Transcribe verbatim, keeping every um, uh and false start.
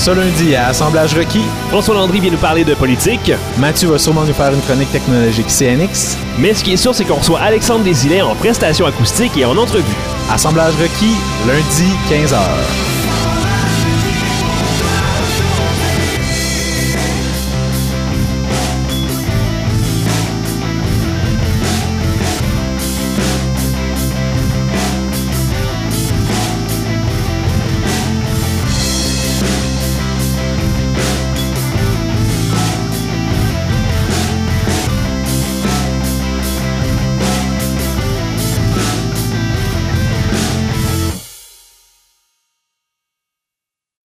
Ce lundi, à Assemblage requis, François Landry vient nous parler de politique. Mathieu va sûrement nous faire une chronique technologique C N X. Mais ce qui est sûr, c'est qu'on reçoit Alexandre Desilets en prestation acoustique et en entrevue. Assemblage requis, lundi, quinze heures.